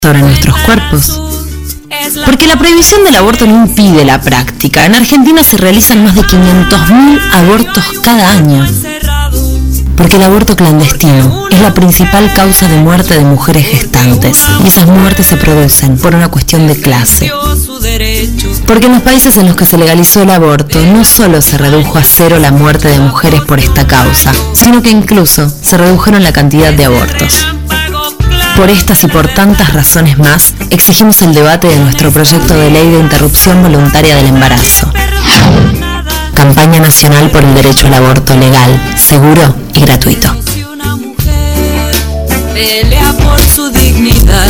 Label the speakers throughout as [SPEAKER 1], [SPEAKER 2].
[SPEAKER 1] sobre nuestros cuerpos. Porque la prohibición del aborto no impide la práctica. En Argentina se realizan más de 500.000 abortos cada año. Porque el aborto clandestino es la principal causa de muerte de mujeres gestantes. Y esas muertes se producen por una cuestión de clase. Porque en los países en los que se legalizó el aborto, no solo se redujo a cero la muerte de mujeres por esta causa, sino que incluso se redujeron la cantidad de abortos. Por estas y por tantas razones más, exigimos el debate de nuestro proyecto de ley de interrupción voluntaria del embarazo. Campaña Nacional por el Derecho al Aborto Legal, Seguro y Gratuito.
[SPEAKER 2] Si una mujer pelea por su dignidad,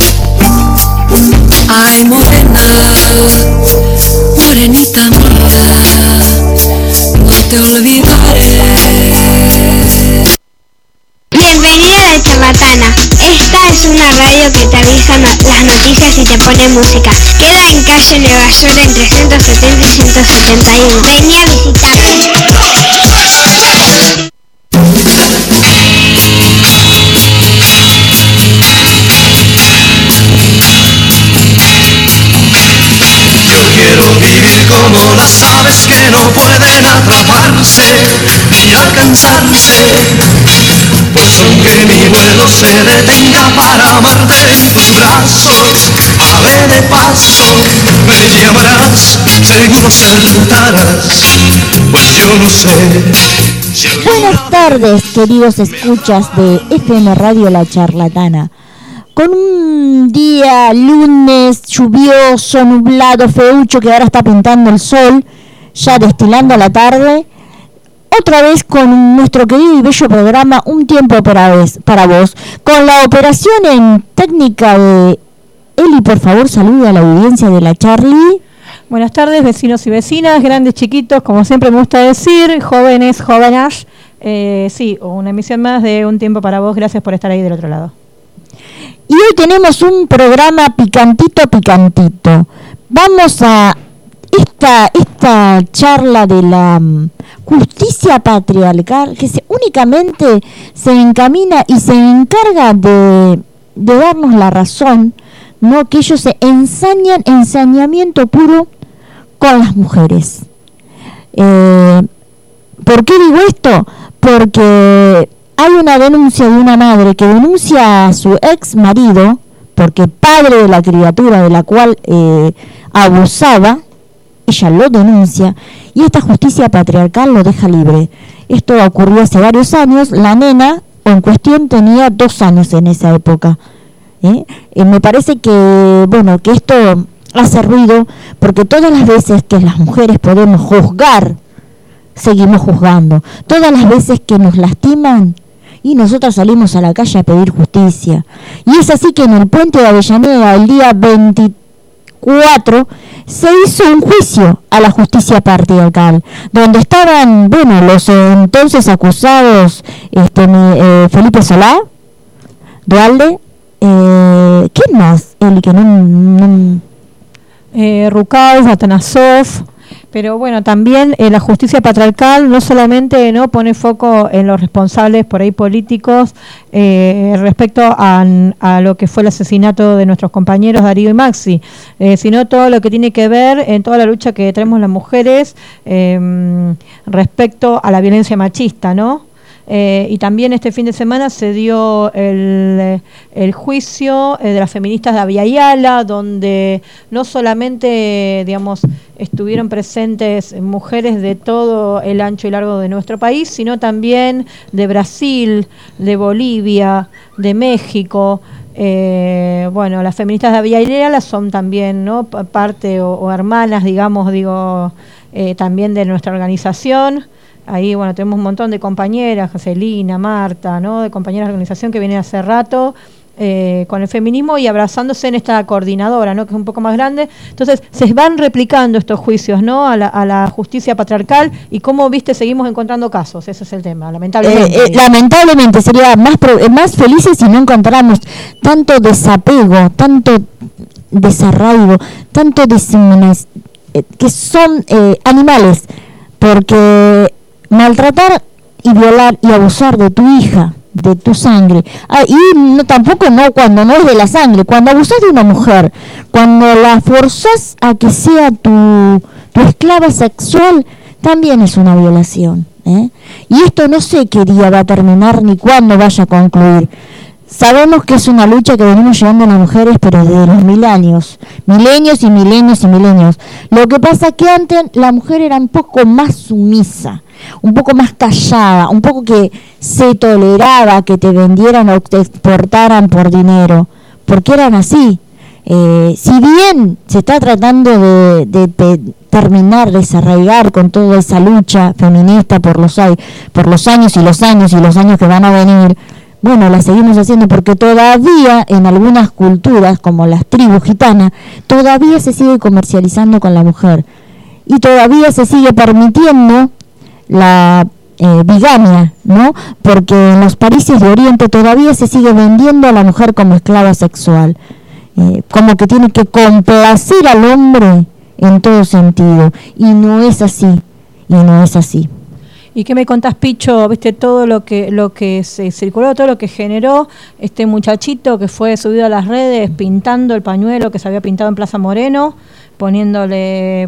[SPEAKER 2] ay morena, morenita mía, no te olvidaré.
[SPEAKER 3] Bienvenida a La Charlatana. Esta es una radio que te avisa las noticias y te pone música. Queda en calle Nueva York entre 170 y 171. Vení a visitarme.
[SPEAKER 4] Yo quiero vivir como las aves que no pueden atraparse ni alcanzarse. Pues aunque mi vuelo se detenga para amarte en tus brazos, ave de paso, me llamarás, seguro saludarás, pues yo no sé.
[SPEAKER 5] Buenas tardes, queridos escuchas de FM Radio La Charlatana. Con un día lunes lluvioso, nublado, feucho, que ahora está pintando el sol, ya destilando a la tarde. Otra vez con nuestro querido y bello programa Un Tiempo para Vos, con la operación en técnica de Eli. Por favor, saluda a la audiencia de la Charlie.
[SPEAKER 6] Buenas tardes, vecinos y vecinas, grandes, chiquitos, como siempre me gusta decir, jóvenes, jóvenes. Sí, una emisión más de Un Tiempo para Vos. Gracias por estar ahí del otro lado.
[SPEAKER 5] Y hoy tenemos un programa picantito. Vamos a esta charla de la justicia patriarcal, que únicamente se encamina y se encarga de darnos la razón, ¿no? Que ellos se ensañamiento puro con las mujeres. ¿Por qué digo esto? Porque hay una denuncia de una madre que denuncia a su ex marido, porque padre de la criatura de la cual abusaba, ella lo denuncia, y esta justicia patriarcal lo deja libre. Esto ocurrió hace varios años. La nena en cuestión tenía 2 años en esa época. Me parece que, bueno, que esto hace ruido, porque todas las veces que las mujeres podemos juzgar, seguimos juzgando. Todas las veces que nos lastiman, y nosotros salimos a la calle a pedir justicia. Y es así que en el puente de Avellaneda, el día 24, se hizo un juicio a la justicia patriarcal, donde estaban, bueno, los entonces acusados, Felipe Solá, Dualde, ¿quién más? El que no
[SPEAKER 6] Rucal, Atanasov. Pero bueno, también la justicia patriarcal no solamente no pone foco en los responsables por ahí políticos respecto a lo que fue el asesinato de nuestros compañeros Darío y Maxi, sino todo lo que tiene que ver en toda la lucha que tenemos las mujeres respecto a la violencia machista, ¿no? Y también este fin de semana se dio el juicio de las feministas de Abya Yala, donde no solamente, digamos, estuvieron presentes mujeres de todo el ancho y largo de nuestro país, sino también de Brasil, de Bolivia, de México. Bueno, las feministas de Abya Yala son también, ¿no?, parte o hermanas, digamos, también de nuestra organización. Ahí, bueno, tenemos un montón de compañeras, Joselina, Marta, ¿no?, de compañeras de organización que vienen hace rato con el feminismo y abrazándose en esta coordinadora, ¿no?, que es un poco más grande. Entonces, se van replicando estos juicios, ¿no?, a la justicia patriarcal, y cómo, viste, seguimos encontrando casos. Ese es el tema, lamentablemente.
[SPEAKER 5] Lamentablemente, sería más felices si no encontráramos tanto desapego, tanto desarraigo, tanto que son animales, porque maltratar y violar y abusar de tu hija, de tu sangre. Y no, tampoco no cuando no es de la sangre, cuando abusas de una mujer, cuando la forzas a que sea tu esclava sexual, también es una violación, ¿eh? Y esto no sé qué día va a terminar ni cuándo vaya a concluir. Sabemos que es una lucha que venimos llevando las mujeres, pero desde los milenios y milenios. Lo que pasa es que antes la mujer era un poco más sumisa, un poco más callada, un poco que se toleraba que te vendieran o te exportaran por dinero, porque eran así. Si bien se está tratando de terminar, desarraigar con toda esa lucha feminista por los años que van a venir, bueno, la seguimos haciendo porque todavía en algunas culturas, como las tribus gitanas, todavía se sigue comercializando con la mujer y todavía se sigue permitiendo la bigamia, ¿no? Porque en los países de Oriente todavía se sigue vendiendo a la mujer como esclava sexual, como que tiene que complacer al hombre en todo sentido, y no es así.
[SPEAKER 6] ¿Y qué me contás, Picho? ¿Viste todo lo que se circuló, todo lo que generó este muchachito que fue subido a las redes pintando el pañuelo que se había pintado en Plaza Moreno, poniéndole,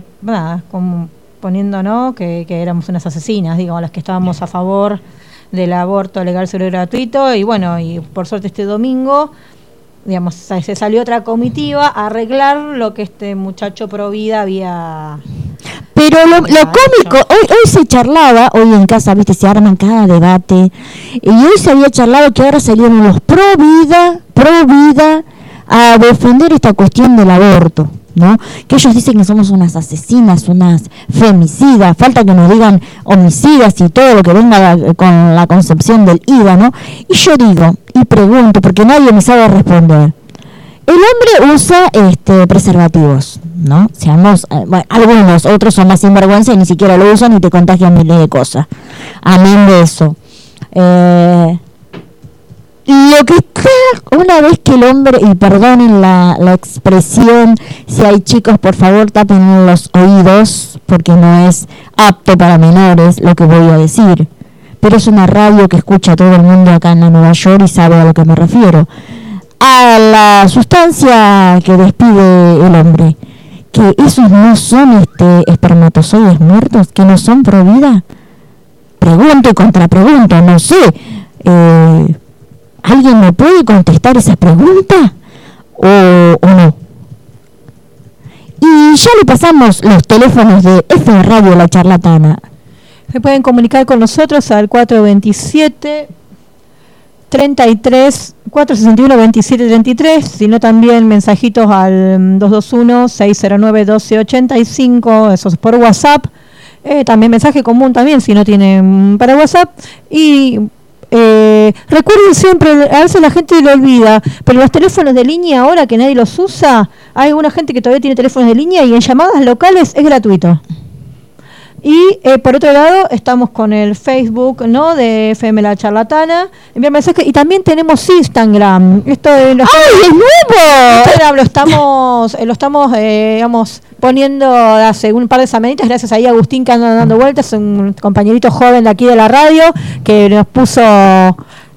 [SPEAKER 6] ¿no? que éramos unas asesinas, digo, las que estábamos a favor del aborto legal, seguro y gratuito, y bueno, y por suerte este domingo, digamos, se salió otra comitiva a arreglar lo que este muchacho pro vida había...
[SPEAKER 5] Pero lo cómico, hoy se charlaba, hoy en casa, viste, se arman cada debate, y hoy se había charlado que ahora salieron los pro vida a defender esta cuestión del aborto, ¿no? Que ellos dicen que somos unas asesinas, unas femicidas, falta que nos digan homicidas y todo lo que venga con la concepción del IVA, ¿no? Y yo digo, y pregunto, porque nadie me sabe responder, el hombre usa preservativos, ¿no? Seamos, algunos, otros son más sinvergüenza y ni siquiera lo usan y te contagian miles de cosas. Amén de eso. Lo que está, una vez que el hombre, y perdonen la expresión, si hay chicos, por favor tapen los oídos, porque no es apto para menores lo que voy a decir. Pero es una radio que escucha todo el mundo acá en Nueva York y sabe a lo que me refiero. A la sustancia que despide el hombre, que esos no son espermatozoides muertos, que no son pro vida. Pregunto y contrapregunto, no sé. ¿Alguien me puede contestar esa pregunta? ¿O no? Y ya le pasamos los teléfonos de FM Radio La Charlatana.
[SPEAKER 6] Se pueden comunicar con nosotros al 427 33 461 27 33, sino también mensajitos al 221 609 1285, eso es por WhatsApp. También mensaje común también si no tienen para WhatsApp. Y recuerden siempre, a veces la gente lo olvida, pero los teléfonos de línea ahora que nadie los usa, hay alguna gente que todavía tiene teléfonos de línea y en llamadas locales es gratuito. Y por otro lado estamos con el Facebook, ¿no?, de FM La Charlatana, enviar mensajes, y también tenemos Instagram. Esto ¡ay, es nuevo! Instagram lo estamos digamos, poniendo hace un par de semanitas, gracias ahí a Agustín que anda dando vueltas, un compañerito joven de aquí de la radio que nos puso... ¡Ay,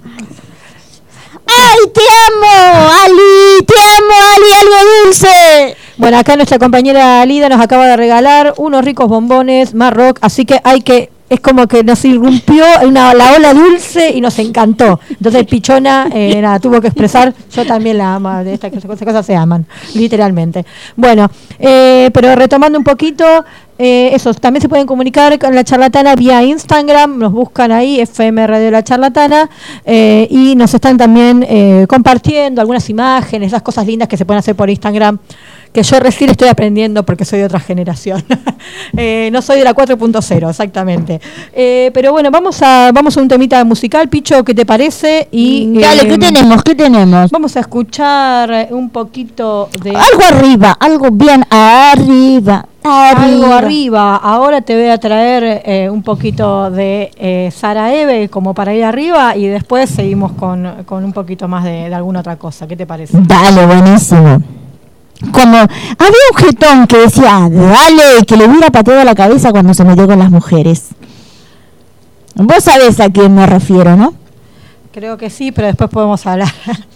[SPEAKER 5] te amo, Ali, algo dulce!
[SPEAKER 6] Bueno, acá nuestra compañera Alida nos acaba de regalar unos ricos bombones Marroc, así que es como que nos irrumpió la ola dulce y nos encantó. Entonces Pichona tuvo que expresar, yo también la amo, estas cosas se aman, literalmente. Bueno, pero retomando un poquito, eso, también se pueden comunicar con La Charlatana vía Instagram, nos buscan ahí, FM Radio La Charlatana, y nos están también compartiendo algunas imágenes, esas cosas lindas que se pueden hacer por Instagram, que yo recién estoy aprendiendo porque soy de otra generación. No soy de la 4.0, exactamente. Pero bueno, vamos a un temita musical, Picho, ¿qué te parece? Y
[SPEAKER 5] dale, ¿qué tenemos?
[SPEAKER 6] Vamos a escuchar un poquito de...
[SPEAKER 5] Algo arriba, algo bien arriba.
[SPEAKER 6] Algo arriba. Ahora te voy a traer un poquito de Sara Eve como para ir arriba y después seguimos con un poquito más de alguna otra cosa. ¿Qué te parece?
[SPEAKER 5] Dale, buenísimo. Como había un jetón que decía, dale, que le hubiera pateado la cabeza cuando se metió con las mujeres. Vos sabés a quién me refiero, ¿no?
[SPEAKER 6] Creo que sí, pero después podemos hablar.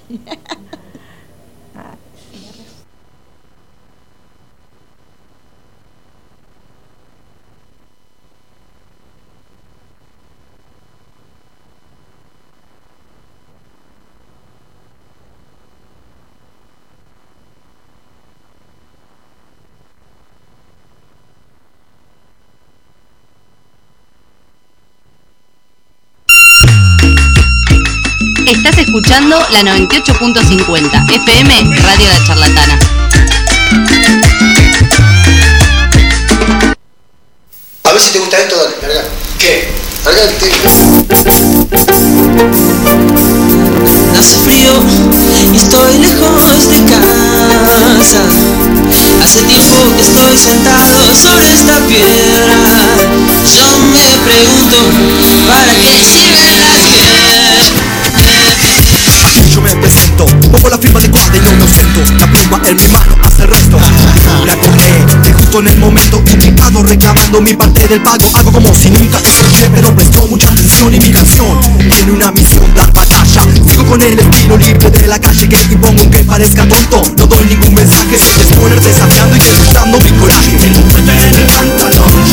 [SPEAKER 7] Estás escuchando la 98.50 FM Radio La Charlatana.
[SPEAKER 8] A ver si te gusta esto, dale, larga. ¿Qué? Larga el tema.
[SPEAKER 2] Hace frío y estoy lejos de casa. Hace tiempo que estoy sentado sobre esta piedra. Yo me pregunto, ¿para qué sirven las piedras?
[SPEAKER 9] Yo me presento, pongo la firma adecuada y no me ausento. La pluma en mi mano hace el resto. La corré, de justo en el momento indicado, reclamando mi parte del pago. Hago como si nunca te escuché, pero prestó mucha atención. Y mi canción tiene una misión, dar batalla. Sigo con el estilo libre de la calle que impongo, aunque parezca tonto. No doy ningún mensaje, soy exponer desafiando y demostrando mi coraje. El momento en el pantalón.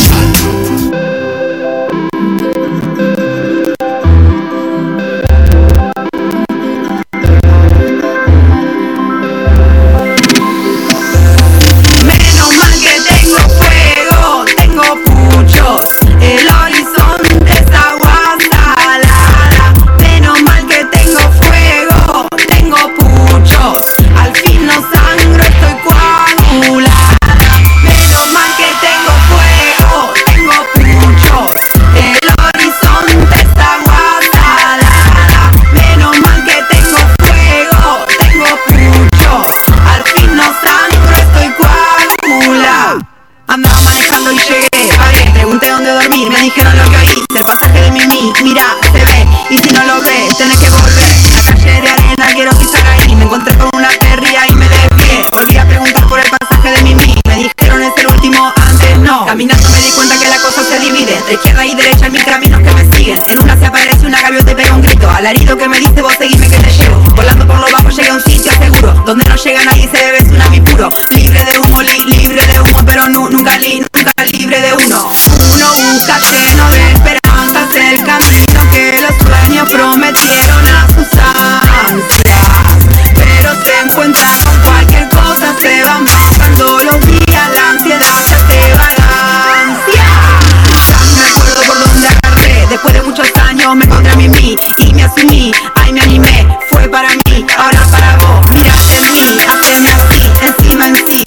[SPEAKER 2] El horizonte es agua salada. Menos mal que tengo fuego, tengo puchos. Al fin no sangro, estoy coagulada. Menos mal que tengo fuego, tengo puchos. El horizonte es agua salada. Menos mal que tengo fuego, tengo puchos. Al fin no sangro, estoy coagulada. Andaba manejando y llegué, paré, pregunté dónde dormir, me dijeron lo que oíste, el pasaje de Mimi, mira, se ve, y si no lo ves, tenés que volver. La calle de arena, quiero pisar ahí, me encontré con una perría y me desvié. Volví a preguntar por el pasaje de Mimi, me dijeron es el último, antes no. Caminando me di cuenta que la cosa se divide, entre izquierda y derecha en mis caminos que me siguen. En una se aparece una gaviota y pega un grito, alarido que me dice vos seguime que te llevo. Volando por lo bajo llegué a un sitio seguro, donde no llega nadie y se bebe tsunami puro. Libre de humo, libre de humo, pero nunca libre de uno. Uno busca lleno de esperanzas el camino que los sueños prometieron a sus ansias, pero se encuentra con cualquier cosa, se van bajando los días, la ansiedad ya te vagancia. Ya me acuerdo por dónde agarré, después de muchos años me encontré a Mimi y me asumí, ay me animé, fue para mí, ahora para vos, mirate en mí, haceme así, encima en sí.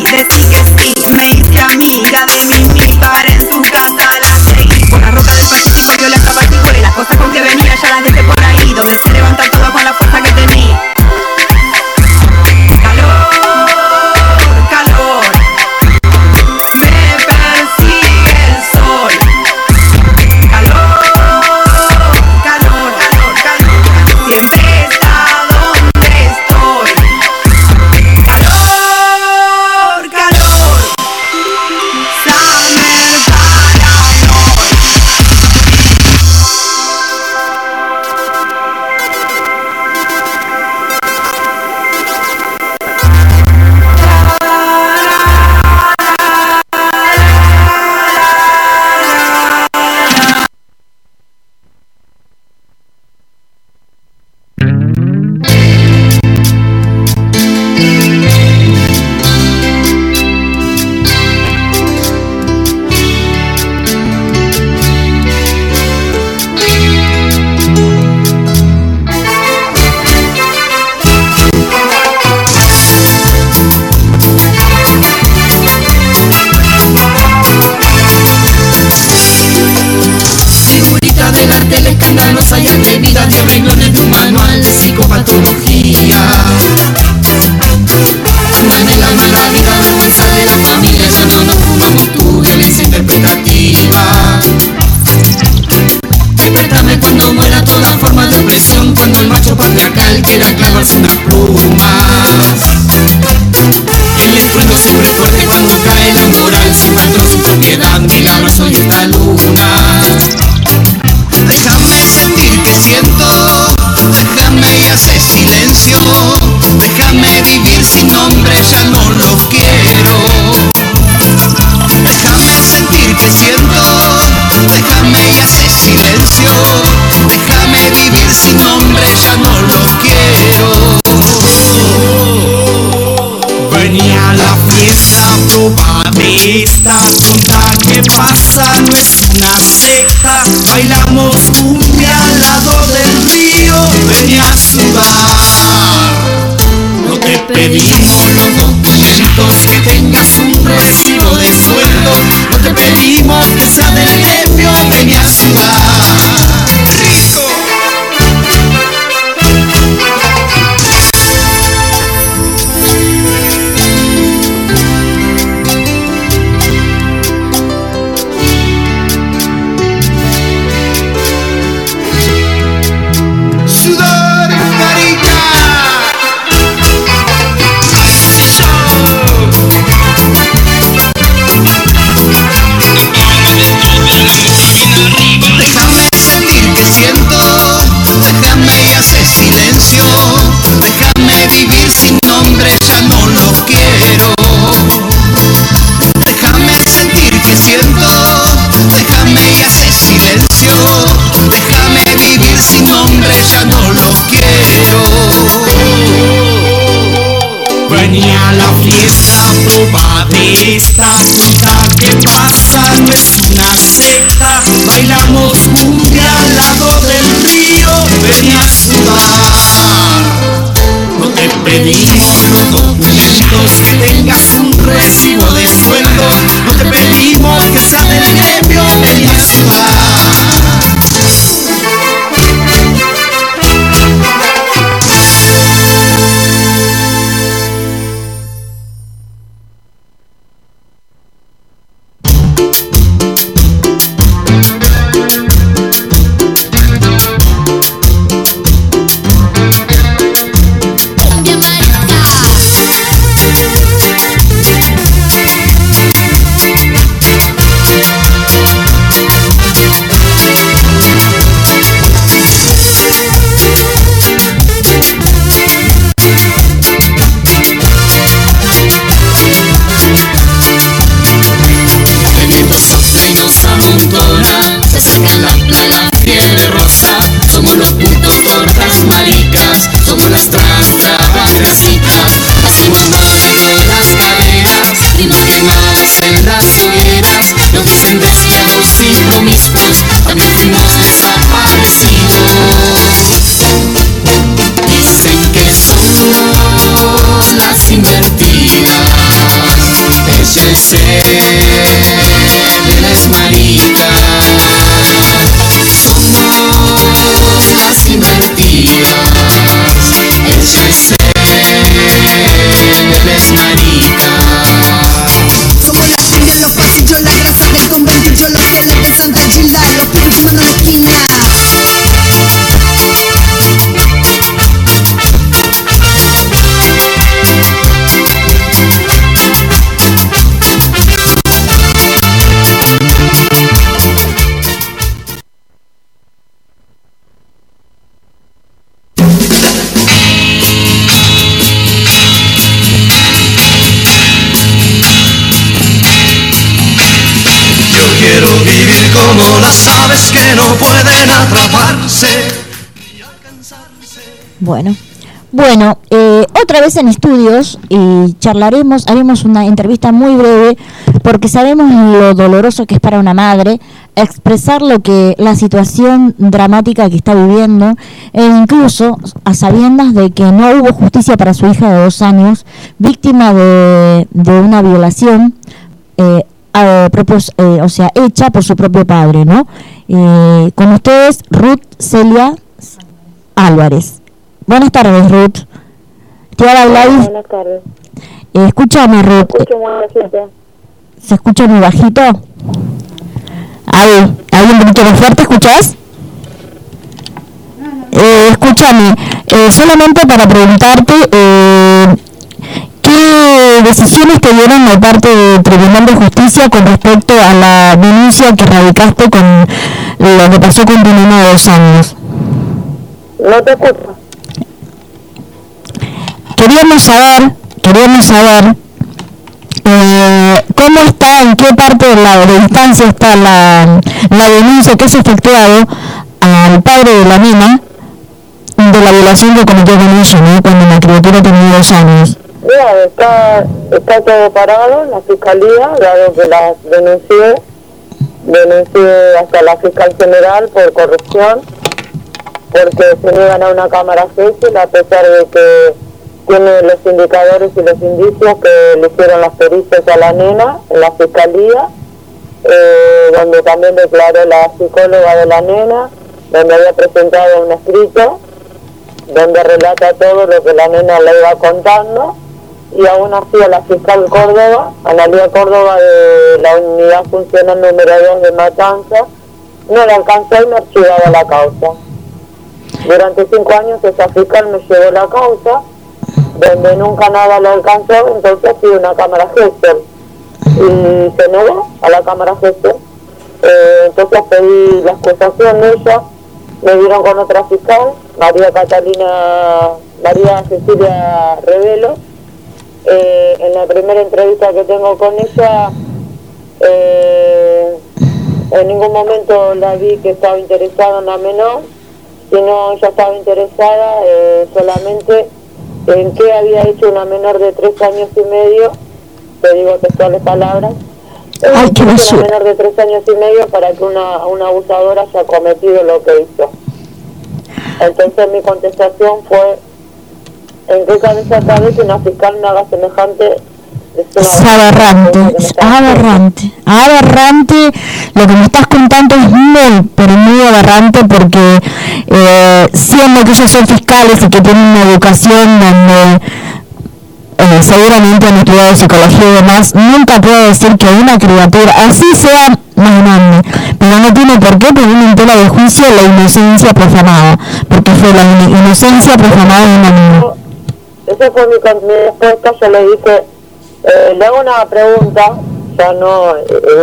[SPEAKER 9] pasa no es una secta, bailamos cumbia al lado del río, ven a sudar. No te pedimos los documentos, que tengas un recibo de sueldo, no te pedimos que sea del gremio, ven a sudar. ¡Rico! Sudar, marica. Déjame sentir que siento, déjame y hace silencio, déjame vivir sin nombre, ya no lo quiero. Déjame sentir que siento, déjame y hace silencio, déjame vivir sin nombre, ya no lo quiero. Venía a la fiesta, proba de esta fruta que pasa, no es una secta, bailamos cumbia al lado del río, venía a sudar. No te pedimos los documentos, que tengas un recibo de sueldo, no te pedimos que sea del gremio, venía a sudar. Se sacan la fiebre rosa, somos los putos tortas maricas, somos las trans trabajecitas, así nos mueven las caderas y nos quemamos en las hogueras, nos dicen deseados y promiscuos, también fuimos desaparecidos. Dicen que somos las invertidas, ella es él es marica. Somos las invertidas, ella es él es marica.
[SPEAKER 2] Somos la cumbia en los pasillos, la grasa del conventillo, los geles de Santa Gilda, los pibes fumando en la esquina.
[SPEAKER 4] Como las aves que no pueden atraparse ni alcanzarse.
[SPEAKER 5] Bueno, otra vez en estudios y haremos una entrevista muy breve porque sabemos lo doloroso que es para una madre expresar la situación dramática que está viviendo e incluso a sabiendas de que no hubo justicia para su hija de 2 años, víctima de una violación, hecha por su propio padre, ¿no? Con ustedes, Ruth Celia Álvarez. Buenas tardes, Ruth. Te habla Gladys.
[SPEAKER 10] Buenas tardes.
[SPEAKER 5] Escúchame, Ruth.
[SPEAKER 10] Escucho muy bajito.
[SPEAKER 5] ¿Se escucha muy bajito? ¿Hay un poquito más fuerte? ¿Escuchás? Escúchame, solamente para preguntarte, ¿qué decisiones te dieron de parte del Tribunal de Justicia con respecto a la denuncia que radicaste con lo que pasó con tu nena de 2 años?
[SPEAKER 10] No te escucho.
[SPEAKER 5] Queríamos saber cómo está, en qué parte de la instancia está la denuncia que se ha efectuado al padre de la nena de la violación que cometió con ella, ¿no? Cuando la criatura tenía 2 años.
[SPEAKER 10] Bien, está todo parado en la fiscalía, dado que la denuncié, denuncié hasta la fiscal general por corrupción, porque se niegan a una cámara gesell a pesar de que tiene los indicadores y los indicios que le hicieron las pericias a la nena en la fiscalía, donde también declaró la psicóloga de la nena, donde había presentado un escrito donde relata todo lo que la nena le iba contando, y aún así a la fiscal Córdoba, Analía Córdoba de la unidad funcional número 2 de Matanza, no le alcanzó y me archivaba la causa. Durante 5 años esa fiscal me llevó la causa, donde nunca nada le alcanzó, entonces fui a una cámara gesell y se negó a la cámara gesell. Entonces pedí la excusación de ella, me dieron con otra fiscal, María Cecilia Revelo. En la primera entrevista que tengo con ella, en ningún momento la vi que estaba interesada en la menor, sino ella estaba interesada solamente en qué había hecho una menor de 3 años y medio, te digo textuales palabras,
[SPEAKER 5] Ay, qué
[SPEAKER 10] una
[SPEAKER 5] basura.
[SPEAKER 10] menor de 3 años y medio para que una abusadora haya cometido lo que hizo. Entonces mi contestación fue: ¿en qué cabeza cabe que una fiscal me haga semejante?
[SPEAKER 5] Es aberrante. Lo que me estás contando es muy, pero muy aberrante, porque siendo que ellos son fiscales y que tienen una educación donde seguramente han estudiado psicología y demás, nunca puedo decir que una criatura, así sea más grande, pero no tiene por qué poner en tela de juicio la inocencia profanada, porque fue la inocencia profanada de una niña.
[SPEAKER 10] Esa fue mi respuesta. Yo le dije, le hago una pregunta, ya no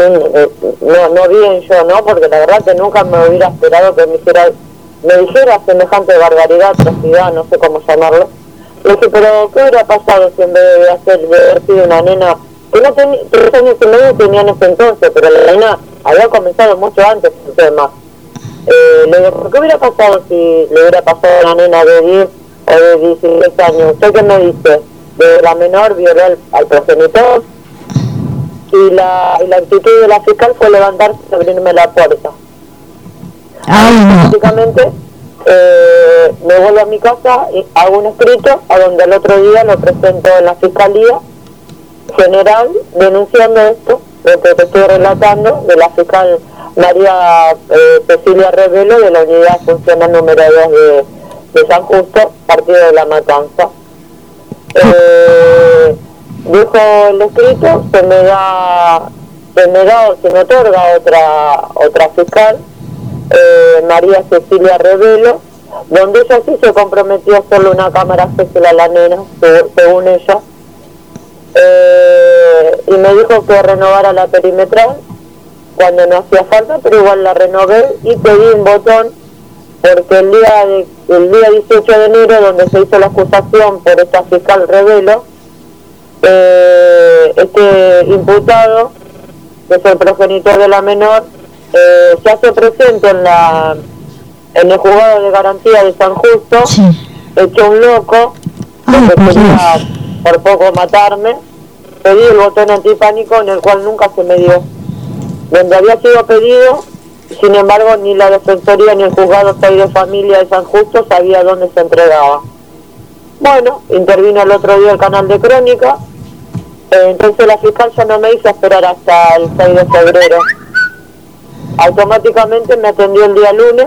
[SPEAKER 10] bien yo, ¿no? Porque la verdad que nunca me hubiera esperado que me dijera semejante barbaridad, atrocidad, no sé cómo llamarlo. Le dije, pero ¿qué hubiera pasado si en vez de haber sido una nena que no tenía 3 años y medio, tenía en ese entonces, pero la nena había comenzado mucho antes el tema? Le digo, ¿qué hubiera pasado si le hubiera pasado a una nena de 10 o de 16 años? ¿Usted qué me dice? De la menor violó al progenitor, y la actitud de la fiscal fue levantarse y abrirme la puerta. Básicamente me vuelvo a mi casa y hago un escrito a donde el otro día lo presento en la Fiscalía General denunciando esto, lo que te estoy relatando, de la fiscal María Cecilia Revelo de la unidad funcional número 2 de San Justo, partido de La Matanza. Dijo el escrito, se me otorga otra fiscal, María Cecilia Revelo, donde ella sí se comprometió a hacerle una cámara gesell a la nena, según ella, y me dijo que renovara la perimetral cuando no hacía falta, pero igual la renové y pedí un botón, porque el día 18 de enero, donde se hizo la acusación por esta fiscal Revelo, este imputado, que es el progenitor de la menor, se hace presente en el juzgado de garantía de San Justo, hecho un loco, porque quería por poco matarme. Pedí el botón antipánico, en el cual nunca se me dio, donde había sido pedido. Sin embargo, ni la Defensoría ni el Juzgado 6 de Familia de San Justo sabía dónde se entregaba. Bueno, intervino el otro día el canal de Crónica, entonces la fiscal ya no me hizo esperar hasta el 6 de febrero. Automáticamente me atendió el día lunes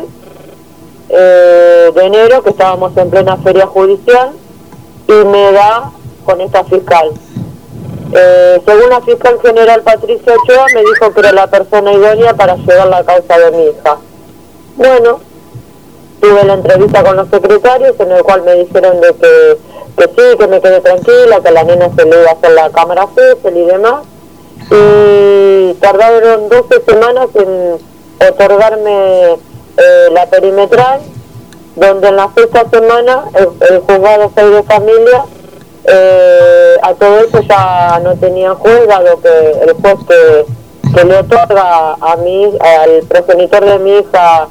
[SPEAKER 10] de enero, que estábamos en plena feria judicial, y me da con esta fiscal. Según la fiscal general Patricia Ochoa, me dijo que era la persona idónea para llevar la causa de mi hija. Bueno, tuve la entrevista con los secretarios, en el cual me dijeron de que sí, que me quedé tranquila, que a la nena se le iba a hacer la cámara gesell y demás, y tardaron 12 semanas en otorgarme la perimetral, donde en la 6ª semana el juzgado 6 de familia, a todo eso ya no tenía juez, dado que el juez que le otorga al progenitor de mi hija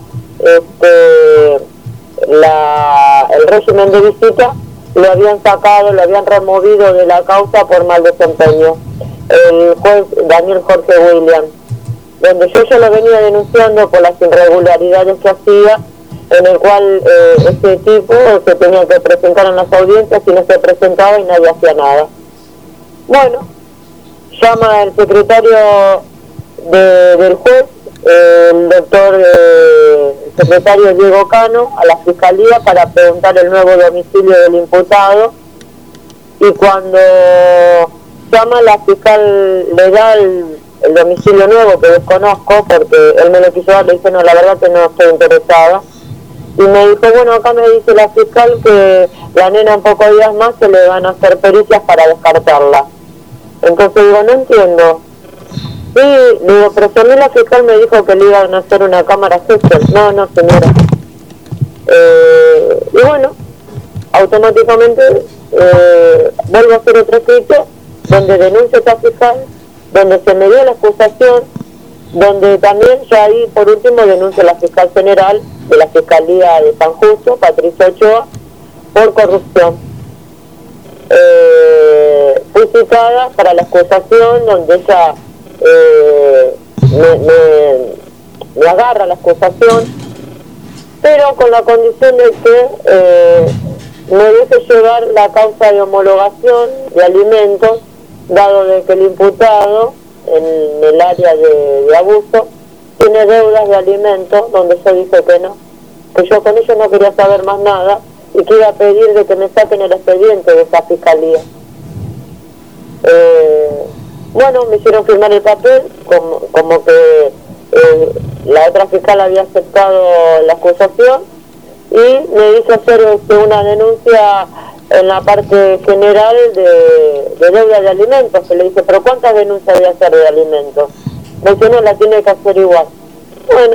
[SPEAKER 10] el régimen de visita, lo habían sacado, lo habían removido de la causa por mal desempeño, el juez Daniel Jorge William. donde yo ya lo venía denunciando por las irregularidades que hacía, en el cual este tipo se tenía que presentar en las audiencias y no se presentaba y nadie hacía nada. Bueno, llama el secretario del juez, el doctor secretario Diego Cano, a la fiscalía para preguntar el nuevo domicilio del imputado, y cuando llama la fiscal le da el domicilio nuevo, que desconozco porque él me lo quiso dar, le dice no, la verdad que no estoy interesada, y me dijo, bueno, acá me dice la fiscal que la nena en pocos días más se le van a hacer pericias para descartarla. Entonces digo, no entiendo. Sí, digo, pero si a mí la fiscal me dijo que le iban a hacer una cámara sexual. No, señora. Y bueno, automáticamente vuelvo a hacer otro escrito donde denuncio a esta fiscal, donde se me dio la acusación, donde también ya ahí por último denuncio a la fiscal general de la Fiscalía de San Justo, Patricia Ochoa, por corrupción. Fui citada para la acusación, donde ella me agarra la acusación, pero con la condición de que me deje llevar la causa de homologación de alimentos, dado de que el imputado en el área de abuso tiene deudas de alimentos, donde yo dije que no, que yo con ellos no quería saber más nada y que iba a pedir de que me saquen el expediente de esa fiscalía. Bueno, me hicieron firmar el papel como que la otra fiscal había aceptado la acusación y me hizo hacer una denuncia en la parte general de deuda de alimentos, que le dije, pero ¿cuántas denuncias voy a hacer de alimentos? Me dice, no, la tiene que hacer igual. Bueno,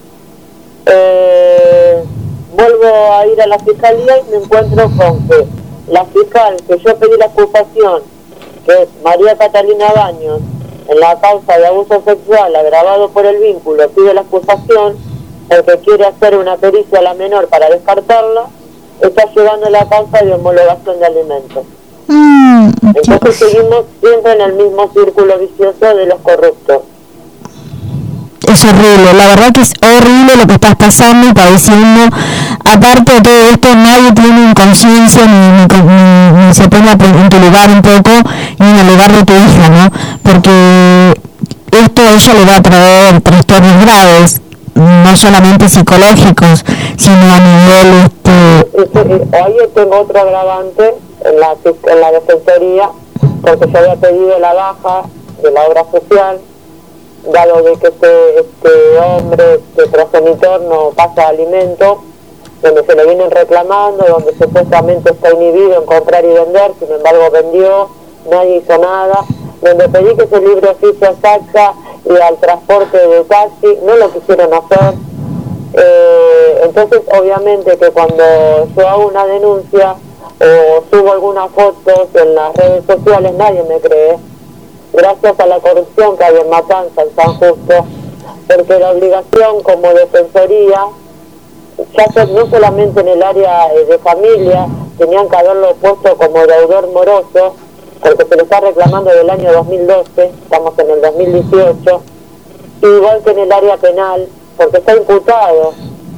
[SPEAKER 10] vuelvo a ir a la fiscalía y me encuentro con que la fiscal que yo pedí la acusación, que es María Catalina Baños, en la causa de abuso sexual agravado por el vínculo, pide la acusación porque quiere hacer una pericia a la menor para descartarla, está llevando la causa de homologación de alimentos. Entonces seguimos siempre en el mismo círculo vicioso de los corruptos.
[SPEAKER 5] Es horrible, la verdad que es horrible lo que estás pasando y padeciendo. Aparte de todo esto, nadie tiene conciencia ni se pone en tu lugar un poco, ni en el lugar de tu hija, ¿no? Porque esto a ella le va a traer trastornos graves, no solamente psicológicos, sino a nivel
[SPEAKER 10] Ahí tengo otro agravante en la defensoría, porque yo había pedido la baja de la obra social, dado de que este hombre, este progenitor, no pasa alimentos, donde se le vienen reclamando, donde supuestamente está inhibido en comprar y vender, sin embargo vendió, nadie hizo nada, donde pedí que se libre oficio a SACSA y al transporte de taxi, no lo quisieron hacer. Entonces obviamente que cuando yo hago una denuncia o subo algunas fotos en las redes sociales, nadie me cree, gracias a la corrupción que hay en Matanza, en San Justo, porque la obligación como defensoría, ya no solamente en el área de familia, tenían que haberlo puesto como deudor moroso, porque se le está reclamando del año 2012, estamos en el 2018, igual que en el área penal, porque está imputado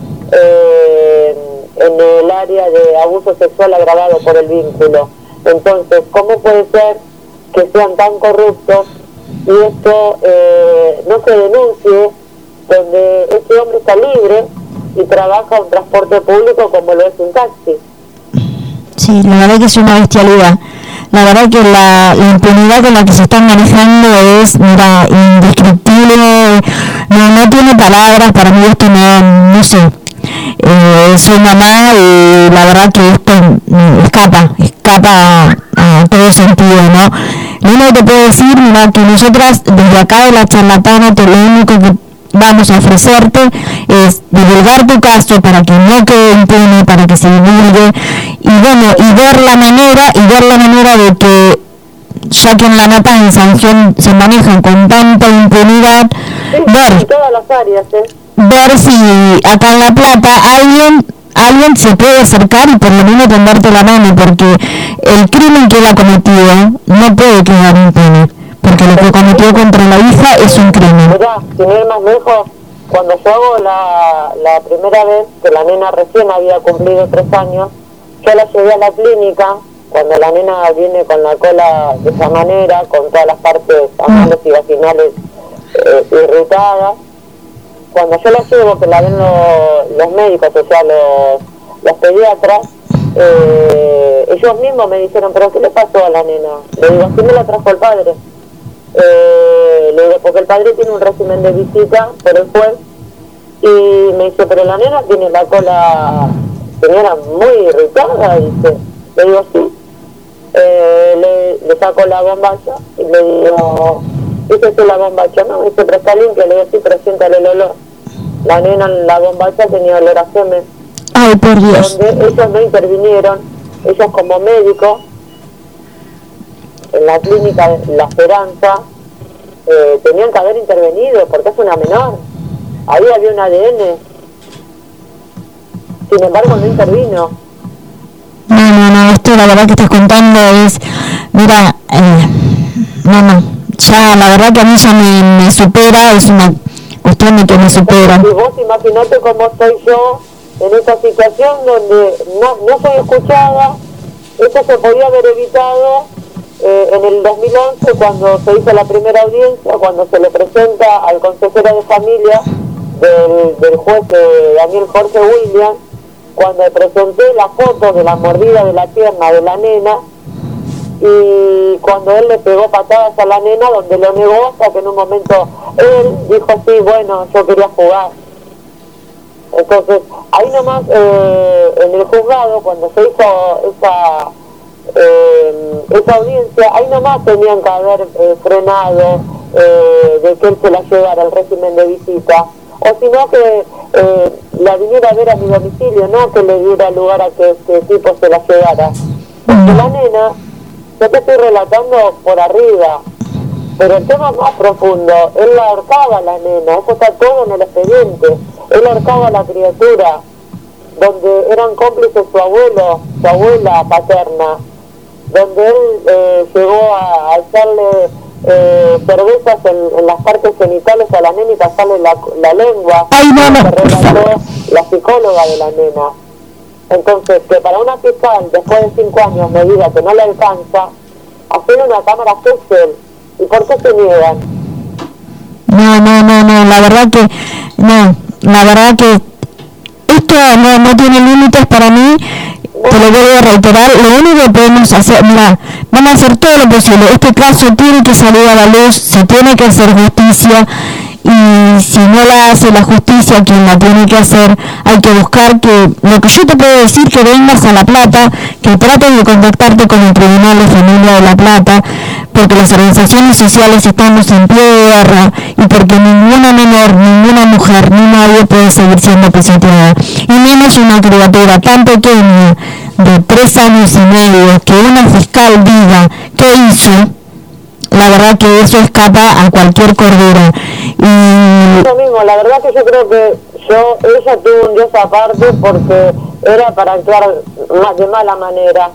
[SPEAKER 10] en el área de abuso sexual agravado por el vínculo. Entonces, ¿cómo puede ser que sean tan corruptos y esto no se denuncie, donde este hombre está libre y trabaja un transporte público como lo es un taxi?
[SPEAKER 5] Sí, la verdad que es una bestialidad. La verdad que la impunidad con la que se están manejando es, mira, indescriptible, no tiene palabras, para mí esto no sé. Soy mamá y la verdad que esto escapa a todo sentido, ¿no? Lo único que te puedo decir, mira, que nosotras desde acá de La Charlatana, lo único que vamos a ofrecerte es divulgar tu caso para que no quede impune, para que se divulgue y bueno, y ver la manera de que, ya que en La Matanza se manejan con tanta impunidad,
[SPEAKER 10] en todas las áreas,
[SPEAKER 5] ver si acá en La Plata alguien se puede acercar y por lo menos tenderte la mano, porque el crimen que él ha cometido no puede quedar impune, porque lo que cometió contra la hija pasa es un crimen.
[SPEAKER 10] Mirá, sin ir más lejos, cuando yo hago la primera vez, que la nena recién había cumplido 3 años, yo la llevé a la clínica, cuando la nena viene con la cola de esa manera, con todas las partes anales y vaginales irritadas. Cuando yo la llevo, que la ven los médicos, o sea, los pediatras, ellos mismos me dijeron, ¿pero qué le pasó a la nena? Le digo, así me la trajo el padre. Le digo, porque el padre tiene un régimen de visita por el juez, y me dice, pero la nena tiene la cola, señora, muy irritada, dice. Le digo, sí. Le saco la bombacha y le digo, ¿dice la bombacha? No, me dice, pero está limpia. Le digo, sí, pero siéntale el olor. La nena en la bombacha tenía olor a semen.
[SPEAKER 5] Ay, por Dios.
[SPEAKER 10] Donde ellos no intervinieron, ellos como médicos, en la clínica La Esperanza, tenían que haber intervenido, porque es una menor. Ahí había un ADN. Sin embargo, no intervino.
[SPEAKER 5] No, esto la verdad que estás contando es, mira, ya la verdad que a mí ya me supera, es una cuestión de que me supera.
[SPEAKER 10] Y vos imaginate cómo estoy yo en esta situación donde no soy escuchada. Esto se podía haber evitado en el 2011, cuando se hizo la primera audiencia, cuando se le presenta al consejero de familia del juez Daniel Jorge Williams, cuando presenté la foto de la mordida de la pierna de la nena, y cuando él le pegó patadas a la nena, donde lo negó, hasta que en un momento él dijo, sí, bueno, yo quería jugar. Entonces, ahí nomás, en el juzgado, cuando se hizo esa audiencia, ahí nomás tenían que haber frenado de que él se la llevara al régimen de visita, o sino que la viniera a ver a mi domicilio, no que le diera lugar a que este tipo se la llevara. Porque la nena, yo te estoy relatando por arriba, pero el tema más profundo, él la ahorcaba a la nena, eso está todo en el expediente. Él ahorcaba a la criatura, donde eran cómplices su abuelo, su abuela paterna, donde él llegó a echarle cervezas en las partes genitales a la nena y pasarle la lengua.
[SPEAKER 5] Ay, no.
[SPEAKER 10] Que relató la psicóloga de la nena. Entonces, que para una fiscal, después de 5 años, me diga que no le alcanza, hacerle una cámara Gesell. ¿Y por qué se niegan?
[SPEAKER 5] No, la verdad que esto no tiene límites para mí. Te lo voy a reiterar, lo único que podemos hacer, mira, vamos a hacer todo lo posible, este caso tiene que salir a la luz, se tiene que hacer justicia, y si no la hace la justicia, quien la tiene que hacer, hay que buscar que, lo que yo te puedo decir, que vengas a La Plata, que trates de contactarte con el Tribunal de Familia de La Plata, porque las organizaciones sociales estamos en pie de guerra, y porque ninguna menor, ninguna mujer, ni nadie puede seguir siendo pisoteada, y menos una criatura tan pequeña, de 3 años y medio, que una fiscal diga qué hizo. La verdad que eso escapa a cualquier cordura. Y
[SPEAKER 10] eso mismo, la verdad que yo creo que ella tuvo un dios aparte, porque era para actuar de mala manera.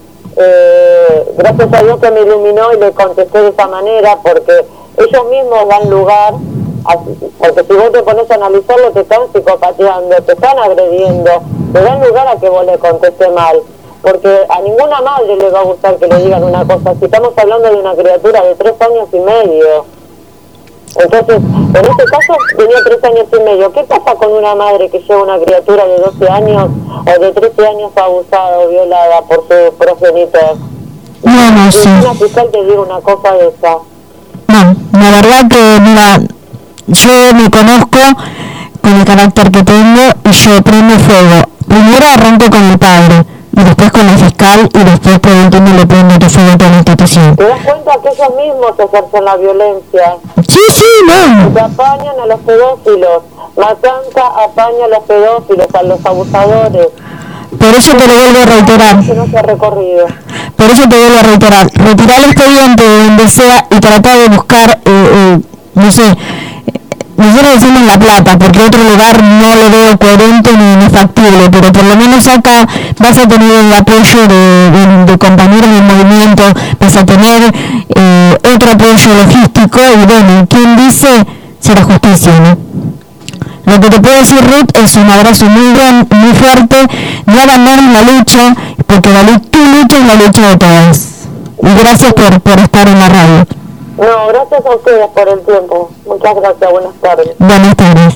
[SPEAKER 10] Gracias a Dios que me iluminó y le contesté de esa manera, porque ellos mismos dan lugar, porque si vos te pones a analizarlo, te están psicopateando, te están agrediendo, te dan lugar a que vos le contestes mal. Porque a ninguna madre le va a gustar que le digan una cosa, si estamos hablando de una criatura de 3 años y medio. Entonces, en este caso tenía 3 años y medio. ¿Qué pasa con una madre que lleva una criatura de 12 años o de 13 años abusada o violada por su progenitor?
[SPEAKER 5] no, sí.
[SPEAKER 10] Una fiscal te diga una cosa de esa.
[SPEAKER 5] No, la verdad que, mira, yo me conozco con el carácter que tengo y yo prendo fuego. Primero arranco con mi padre, y después con la fiscal, y después por último le prendo fuego a toda la institución.
[SPEAKER 10] ¿Te das cuenta que ellos mismos ejercen la violencia?
[SPEAKER 5] Sí, no.
[SPEAKER 10] Que apañan a los pedófilos. Matanza apaña a los pedófilos, a los abusadores.
[SPEAKER 5] Por eso te lo vuelvo a reiterar.
[SPEAKER 10] Que no se ha recorrido.
[SPEAKER 5] Por eso te vuelvo a reiterar. Retirar el expediente de donde sea y tratar de buscar, no sé, nosotros decimos La Plata, porque otro lugar no lo veo coherente ni factible, pero por lo menos acá vas a tener el apoyo de compañeros del movimiento, vas a tener otro apoyo logístico y bueno, quien dice será justicia, ¿no? Lo que te puedo decir, Ruth, es un abrazo muy fuerte, no abandones la lucha, porque tu lucha es la lucha de todas. Y gracias por estar en la radio.
[SPEAKER 10] No, gracias a ustedes por el tiempo. Muchas gracias, buenas tardes.
[SPEAKER 5] Buenas tardes.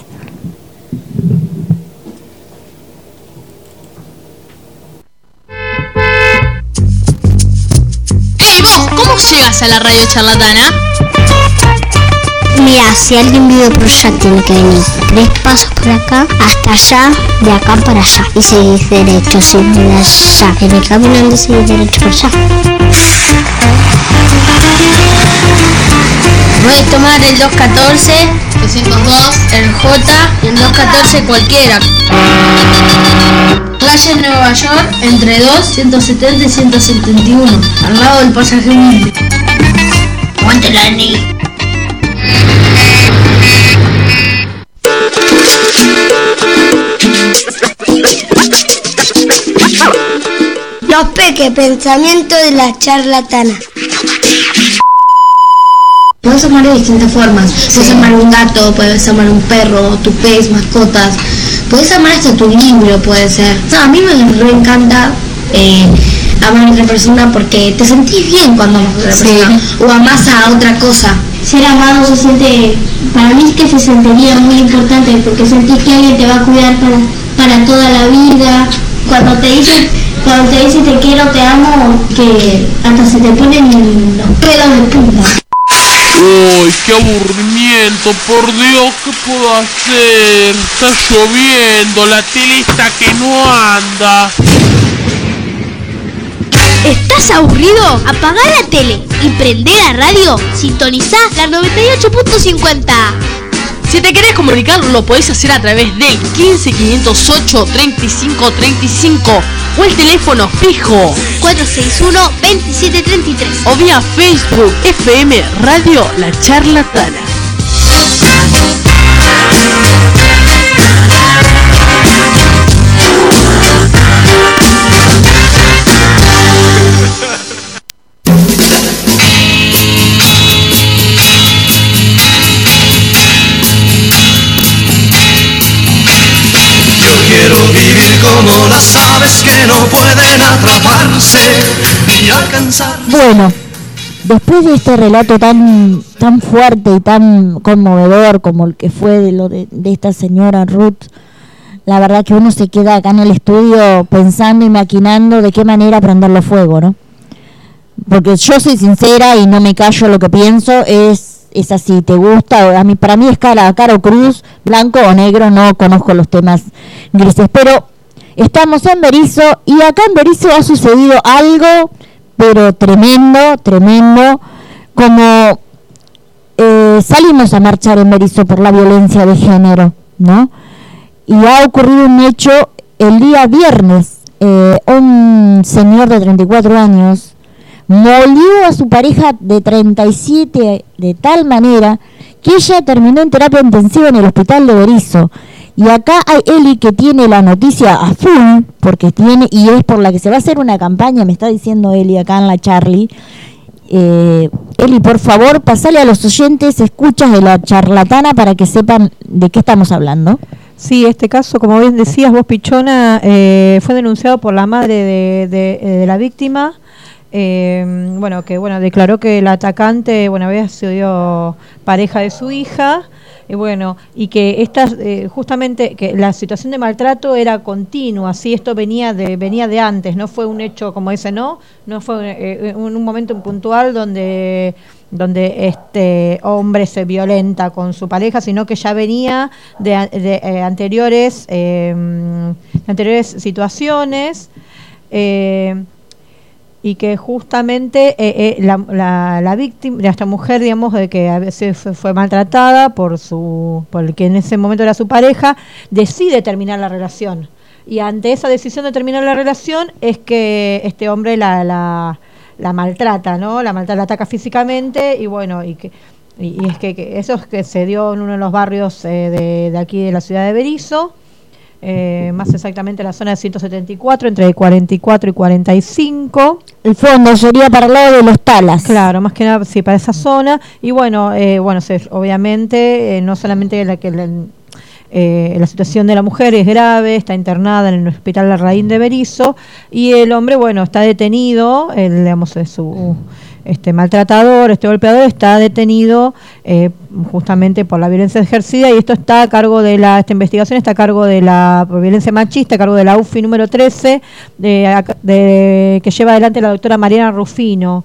[SPEAKER 7] Hey vos, ¿cómo llegas a la radio charlatana?
[SPEAKER 3] Mira, si alguien vive por allá tiene que venir 3 pasos por acá, hasta allá, de acá para allá. Y seguís derecho, sin de allá. En el caminando seguís derecho por allá.
[SPEAKER 11] Podés tomar el 214, 202, el J y el 214 cualquiera. Calle Nueva York, entre 2, 170 y 171, al lado del pasaje humilde. Aguante la Ni.
[SPEAKER 3] Los peques, pensamiento de la charlatana.
[SPEAKER 11] Puedes amar de distintas formas. Puedes amar un gato, puedes amar un perro, tu pez, mascotas. Puedes amar hasta tu libro, puede ser. No, a mí me reencanta amar a otra persona porque te sentís bien cuando amas a otra persona. O amás a otra cosa.
[SPEAKER 3] Ser amado se siente, para mí es que se sentiría muy importante porque sentís que alguien te va a cuidar para toda la vida. Cuando te dice te quiero, te amo, que hasta se te ponen los pelos de punta.
[SPEAKER 12] ¡Uy, qué aburrimiento! Por Dios, ¿qué puedo hacer? Está lloviendo, la tele está que no anda.
[SPEAKER 3] ¿Estás aburrido? Apagá la tele y prendé la radio. Sintonizá la 98.50.
[SPEAKER 7] Si te querés comunicar, lo podés hacer a través del 15 508 35 35 o el teléfono fijo
[SPEAKER 3] 461 2733
[SPEAKER 7] o vía Facebook FM Radio La Charlatana.
[SPEAKER 4] Quiero vivir como las aves que no pueden atraparse ni alcanzar.
[SPEAKER 5] Bueno, después de este relato tan fuerte y tan conmovedor como el que fue de esta señora Ruth, la verdad que uno se queda acá en el estudio pensando y maquinando de qué manera prenderlo fuego, ¿no? Porque yo soy sincera y no me callo lo que pienso, es así, te gusta, para mí es cara o cruz, blanco o negro, no conozco los temas grises, pero estamos en Berisso y acá en Berisso ha sucedido algo, pero tremendo, como salimos a marchar en Berisso por la violencia de género, ¿no? Y ha ocurrido un hecho el día viernes, un señor de 34 años molió a su pareja de 37 de tal manera que ella terminó en terapia intensiva en el hospital de Berisso. Y acá hay Eli que tiene la noticia a full, porque tiene, y es por la que se va a hacer una campaña, me está diciendo Eli acá en la Charlie. Eli, por favor, pasale a los oyentes escuchas de la charlatana para que sepan de qué estamos hablando.
[SPEAKER 6] Sí, este caso, como bien decías vos, Pichona, fue denunciado por la madre de la víctima. Declaró que el atacante, había sido pareja de su hija, y que justamente que la situación de maltrato era continua, así esto venía de antes, no fue un hecho como ese, no fue un momento puntual donde este hombre se violenta con su pareja, sino que ya venía de anteriores situaciones. Y que justamente la víctima, esta mujer, digamos, de que a veces fue maltratada por el que en ese momento era su pareja, decide terminar la relación. Y ante esa decisión de terminar la relación es que este hombre la maltrata, ¿no? La ataca físicamente y es que eso es que se dio en uno de los barrios de aquí de la ciudad de Berisso. más exactamente en la zona de 174, entre 44 y 45.
[SPEAKER 5] El fondo sería para el lado de los Talas.
[SPEAKER 6] Claro, más que nada, sí, para esa zona. Y bueno, obviamente, no solamente la situación de la mujer es grave, está internada en el hospital Larraín de Berisso, y el hombre, bueno, está detenido, su maltratador, golpeador, está detenido justamente por la violencia ejercida, y esto está a cargo de esta investigación está a cargo de la violencia machista, a cargo de la UFI número 13, que lleva adelante la doctora Mariana Rufino.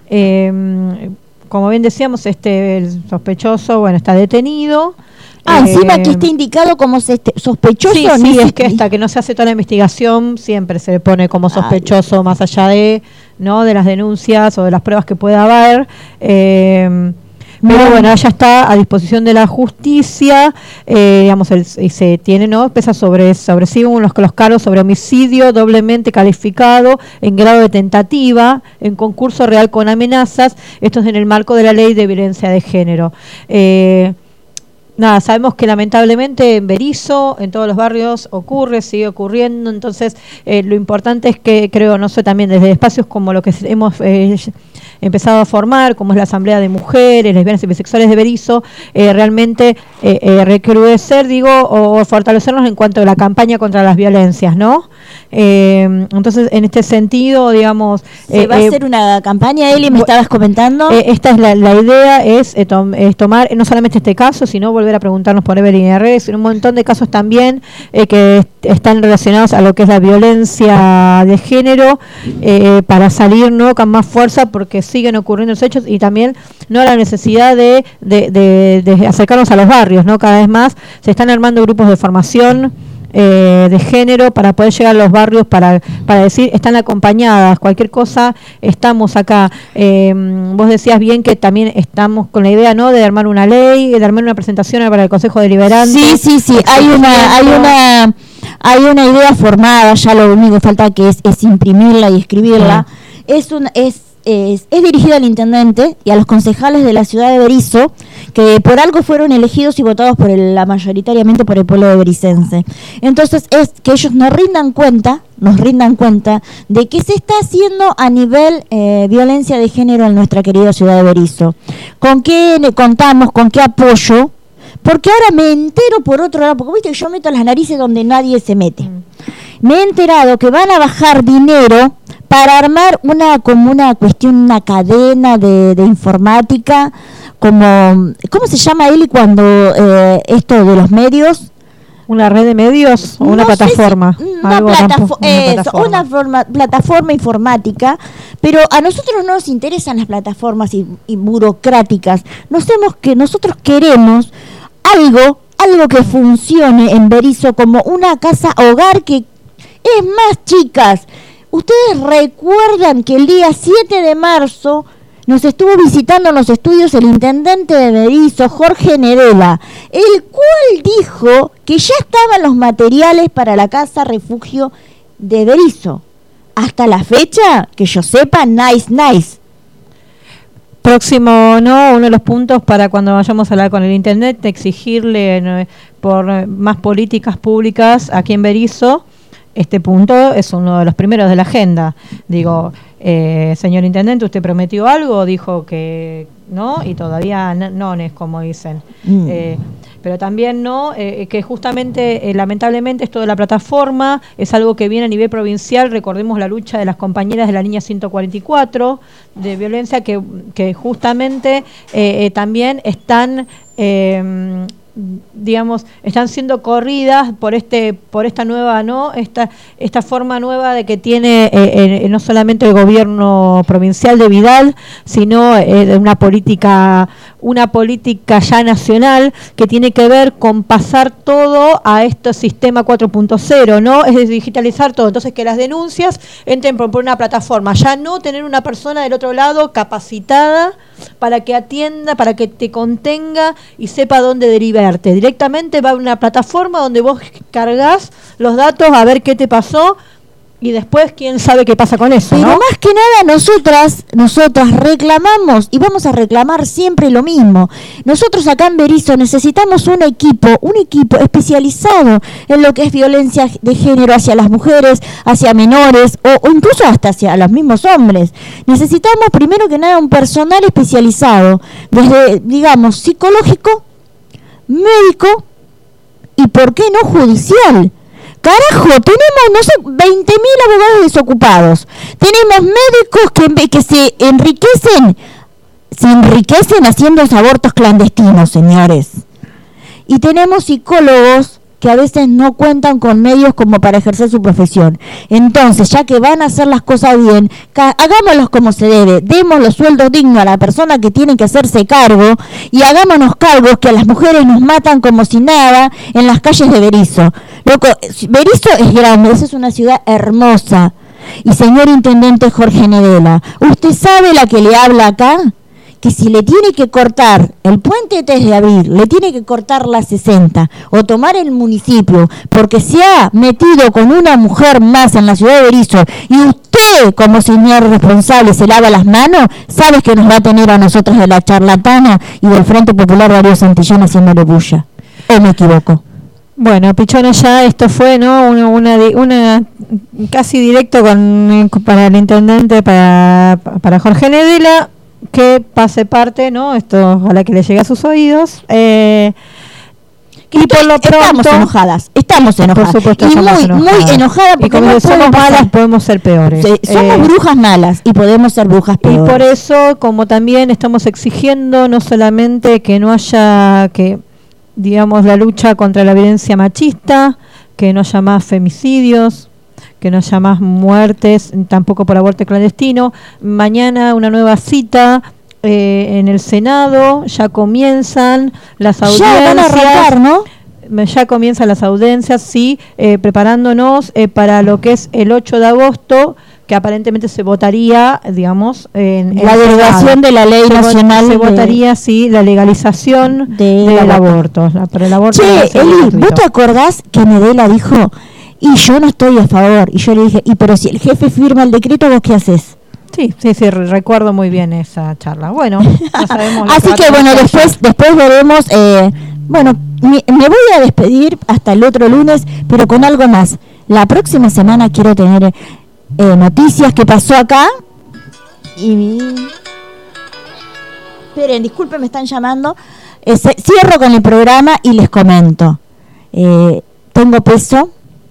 [SPEAKER 6] Como bien decíamos, el sospechoso, bueno, está detenido.
[SPEAKER 5] Encima que esté indicado como sospechoso.
[SPEAKER 6] Sí, es que hasta que no se hace toda la investigación siempre se le pone como sospechoso, más allá de las denuncias o de las pruebas que pueda haber. Pero bueno, ya está a disposición de la justicia, y se tiene, pesa sobre sí los cargos sobre homicidio doblemente calificado en grado de tentativa, en concurso real con amenazas. Esto es en el marco de la ley de violencia de género. Sabemos que lamentablemente en Berisso, en todos los barrios sigue ocurriendo, entonces lo importante es que también desde espacios como lo que hemos empezado a formar, como es la Asamblea de Mujeres, Lesbianas y Bisexuales de Berisso, realmente recrudecer, o fortalecernos en cuanto a la campaña contra las violencias, ¿no? Entonces, en este sentido, digamos...
[SPEAKER 5] ¿Se va a hacer una campaña, Eli? ¿Me estabas comentando?
[SPEAKER 6] Esta es la idea, es tomar no solamente este caso, sino volver a preguntarnos por Evelyn Herrera, sino un montón de casos también que están relacionados a lo que es la violencia de género, para salir con más fuerza, porque siguen ocurriendo los hechos, y también la necesidad de acercarnos a los barrios, cada vez más se están armando grupos de formación de género para poder llegar a los barrios, para decir, están acompañadas, cualquier cosa, estamos acá. Vos decías bien que también estamos con la idea, de armar una ley, de armar una presentación para el Consejo Deliberante.
[SPEAKER 5] Sí, hay una idea formada, ya lo único que falta que es imprimirla y escribirla. Es dirigida al intendente y a los concejales de la ciudad de Berisso, que por algo fueron elegidos y votados mayoritariamente por el pueblo bericense. Entonces es que ellos nos rindan cuenta de qué se está haciendo a nivel violencia de género en nuestra querida ciudad de Berisso. ¿Con qué contamos? ¿Con qué apoyo? Porque ahora me entero por otro lado, porque viste que yo meto las narices donde nadie se mete. Me he enterado que van a bajar dinero para armar una cadena de informática, ¿cómo se llama, Eli, cuando esto de los medios?
[SPEAKER 6] ¿Una red de medios o una plataforma?
[SPEAKER 5] Una plataforma informática, pero a nosotros no nos interesan las plataformas y burocráticas. Nosotros queremos algo que funcione en Berisso como una casa hogar que es más, chicas. Ustedes recuerdan que el día 7 de marzo nos estuvo visitando en los estudios el intendente de Berisso, Jorge Nerela, el cual dijo que ya estaban los materiales para la casa refugio de Berisso. Hasta la fecha, que yo sepa, nice.
[SPEAKER 6] Próximo, uno de los puntos para cuando vayamos a hablar con el intendente, exigirle por más políticas públicas aquí en Berisso. Este punto es uno de los primeros de la agenda. Digo, señor intendente, ¿usted prometió algo? Dijo que no, y todavía no es como dicen. Pero también que justamente, lamentablemente, esto de la plataforma es algo que viene a nivel provincial. Recordemos la lucha de las compañeras de la línea 144 de violencia, que justamente también están... están siendo corridas por esta nueva esta forma nueva de que tiene no solamente el gobierno provincial de Vidal, sino de una política ya nacional, que tiene que ver con pasar todo a este sistema 4.0, es digitalizar todo. Entonces, que las denuncias entren por una plataforma, ya no tener una persona del otro lado capacitada para que atienda, para que te contenga y sepa dónde derivarte. Directamente va a una plataforma donde vos cargas los datos a ver qué te pasó, Y después, ¿quién sabe qué pasa con eso?
[SPEAKER 5] Pero
[SPEAKER 6] ¿no?
[SPEAKER 5] más que nada nosotras reclamamos y vamos a reclamar siempre lo mismo. Nosotros acá en Berisso necesitamos un equipo especializado en lo que es violencia de género hacia las mujeres, hacia menores o incluso hasta hacia los mismos hombres. Necesitamos primero que nada un personal especializado, desde, digamos, psicológico, médico y, ¿por qué no, judicial? Carajo, tenemos, no sé, 20.000 abogados desocupados. Tenemos médicos que se enriquecen haciendo abortos clandestinos, señores. Y tenemos psicólogos que a veces no cuentan con medios como para ejercer su profesión. Entonces, ya que van a hacer las cosas bien, hagámoslos como se debe, demos los sueldos dignos a la persona que tiene que hacerse cargo y hagámonos cargos que a las mujeres nos matan como si nada en las calles de Berisso. Loco, Berisso es grande, esa es una ciudad hermosa. Y señor intendente Jorge Nedela, ¿usted sabe la que le habla acá? Que si le tiene que cortar el puente 3 de abril, le tiene que cortar la 60 o tomar el municipio porque se ha metido con una mujer más en la ciudad de Berisso y usted como señor responsable se lava las manos, sabes que nos va a tener a nosotros de la charlatana y del Frente Popular Darío Santillán haciéndole bulla. ¿O me equivoco?
[SPEAKER 6] Bueno, Pichona, ya esto fue, ¿no? Una casi directo para el intendente, para Jorge Nedela, que pase parte, ¿no? Esto ojalá que le llegue a sus oídos. Y por lo pronto
[SPEAKER 5] estamos enojadas.
[SPEAKER 6] Por supuesto,
[SPEAKER 5] y muy enojadas porque
[SPEAKER 6] y como
[SPEAKER 5] no
[SPEAKER 6] somos malas podemos ser peores.
[SPEAKER 5] Somos brujas malas y podemos ser brujas peores.
[SPEAKER 6] Y por eso, como también estamos exigiendo no solamente que no haya digamos, la lucha contra la violencia machista, que no haya más femicidios, que no haya más muertes, tampoco por aborto clandestino. Mañana una nueva cita en el Senado, ya comienzan las audiencias.
[SPEAKER 5] Ya van a arrancar, ¿no?
[SPEAKER 6] Ya comienzan las audiencias, sí, preparándonos para lo que es el 8 de agosto, que aparentemente se votaría, digamos, en
[SPEAKER 5] la derogación de la ley nacional.
[SPEAKER 6] Se votaría, sí, la legalización del aborto. Para el aborto.
[SPEAKER 5] Che, Eli, ¿vos te acordás que Nedela dijo, y yo no estoy a favor? Y yo le dije, pero si el jefe firma el decreto, ¿vos qué haces?
[SPEAKER 6] Sí, recuerdo muy bien esa charla. Bueno, ya sabemos.
[SPEAKER 5] Así que bueno, después veremos. Bueno, me voy a despedir hasta el otro lunes, pero con algo más. La próxima semana quiero tener noticias que pasó acá. Esperen, disculpen, me están llamando. Cierro con el programa y les comento. Tengo peso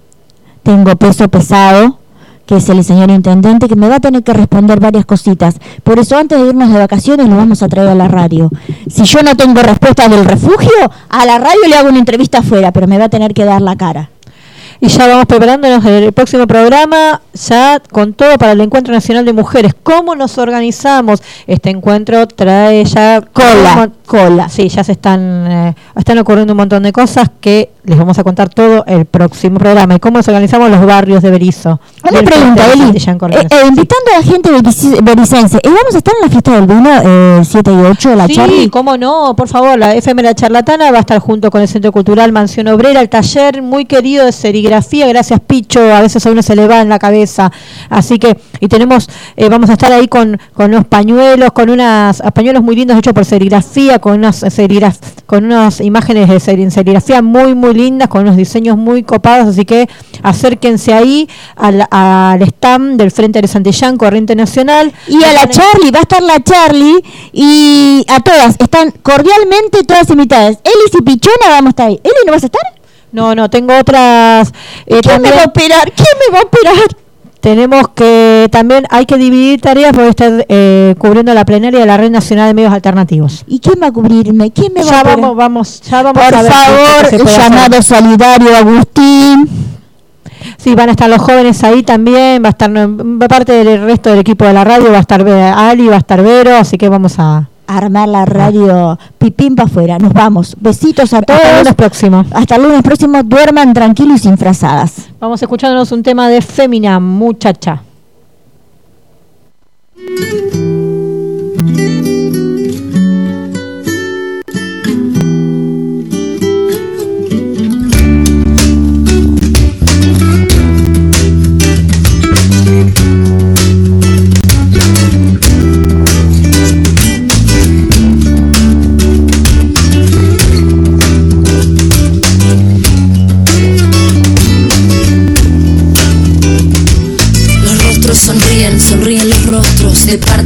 [SPEAKER 5] pesado, que es el señor intendente, que me va a tener que responder varias cositas. Por eso, antes de irnos de vacaciones, lo vamos a traer a la radio. Si yo no tengo respuesta del refugio, a la radio le hago una entrevista afuera, pero me va a tener que dar la cara.
[SPEAKER 6] Y ya vamos preparándonos el próximo programa, ya con todo para el Encuentro Nacional de Mujeres. ¿Cómo nos organizamos? Este encuentro trae ya cola. Sí, ya se están ocurriendo un montón de cosas que les vamos a contar todo el próximo programa. ¿Y cómo nos organizamos los barrios de Berisso?
[SPEAKER 5] Una pregunta, Eli. Invitando a la gente bericense, ¿vamos a estar en la fiesta del vino 7 y 8 de la Charlie?
[SPEAKER 6] Sí, cómo no, por favor, la FM La Charlatana va a estar junto con el Centro Cultural Mansión Obrera, el taller muy querido de serigrafía. Gracias, Picho, a veces a uno se le va en la cabeza. Así que, y tenemos, vamos a estar ahí con unos pañuelos, con unos pañuelos muy lindos hechos por serigrafía, con unas imágenes de serigrafía muy, muy lindas, con unos diseños muy copados. Así que acérquense ahí al stand del Frente de Santillán, Corriente Nacional.
[SPEAKER 5] Y a la Charlie, va a estar la Charlie, y a todas, están cordialmente todas invitadas. Eli y Pichona vamos a estar ahí. ¿Eli no vas a estar?
[SPEAKER 6] No, tengo otras.
[SPEAKER 5] ¿Quién me va a operar?
[SPEAKER 6] Tenemos que también hay que dividir tareas porque estar cubriendo la plenaria de la Red Nacional de Medios Alternativos.
[SPEAKER 5] ¿Y quién va a cubrirme? ¿Quién me va a operar?
[SPEAKER 6] Vamos
[SPEAKER 5] por
[SPEAKER 6] a ver
[SPEAKER 5] favor, llamado hacer. Solidario Agustín.
[SPEAKER 6] Sí, van a estar los jóvenes ahí también, va a estar parte del resto del equipo de la radio, va a estar Ali, va a estar Vero, así que vamos a
[SPEAKER 5] armar la radio pipín para afuera. Nos vamos. Besitos a todos.
[SPEAKER 6] Hasta el lunes próximo.
[SPEAKER 5] Hasta el lunes próximo. Duerman tranquilos y sin frazadas.
[SPEAKER 6] Vamos escuchándonos un tema de Fémina, muchacha.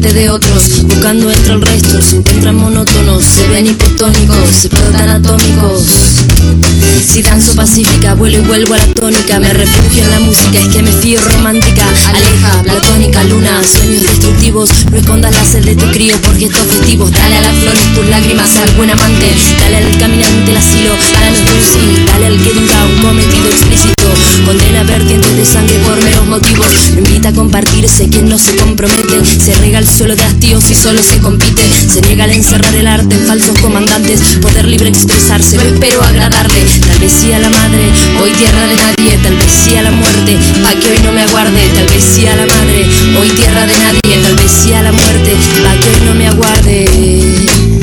[SPEAKER 1] parte de otros. Buscando entre el resto, se encuentran monótonos, se ven hipotónicos, se tan atómicos. Si danzo pacífica, vuelo y vuelvo a la tónica. Me refugio en la música, es que me fío romántica. Aleja, platónica, luna, sueños destructivos. No escondas la sed de tu crío porque estos objetivos. Dale a las flores tus lágrimas, al buen amante. Dale al caminante el asilo, a la sí. Dale al que duda un cometido explícito. Condena vertientes de sangre por meros motivos. No invita a compartirse quien no se compromete. Se riega el suelo de hastíos y solo se compite. Se niega al encerrar el arte en falsos comandantes. Poder libre expresarse, no espero agradarle. Tal vez sí a la madre, hoy tierra de nadie. Tal vez sí a la muerte, pa' que hoy no me aguarde. Tal vez sí a la madre, hoy tierra de nadie. Tal vez sí a la muerte, pa' que hoy no me aguarde.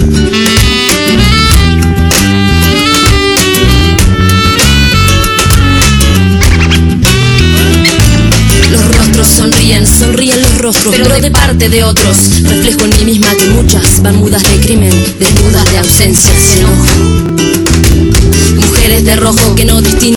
[SPEAKER 1] Sonríen los rostros, pero de parte de otros. Reflejo en mí misma que muchas van mudas de crimen, desnudas de ausencia, enojo. Mujeres de rojo que no distinguen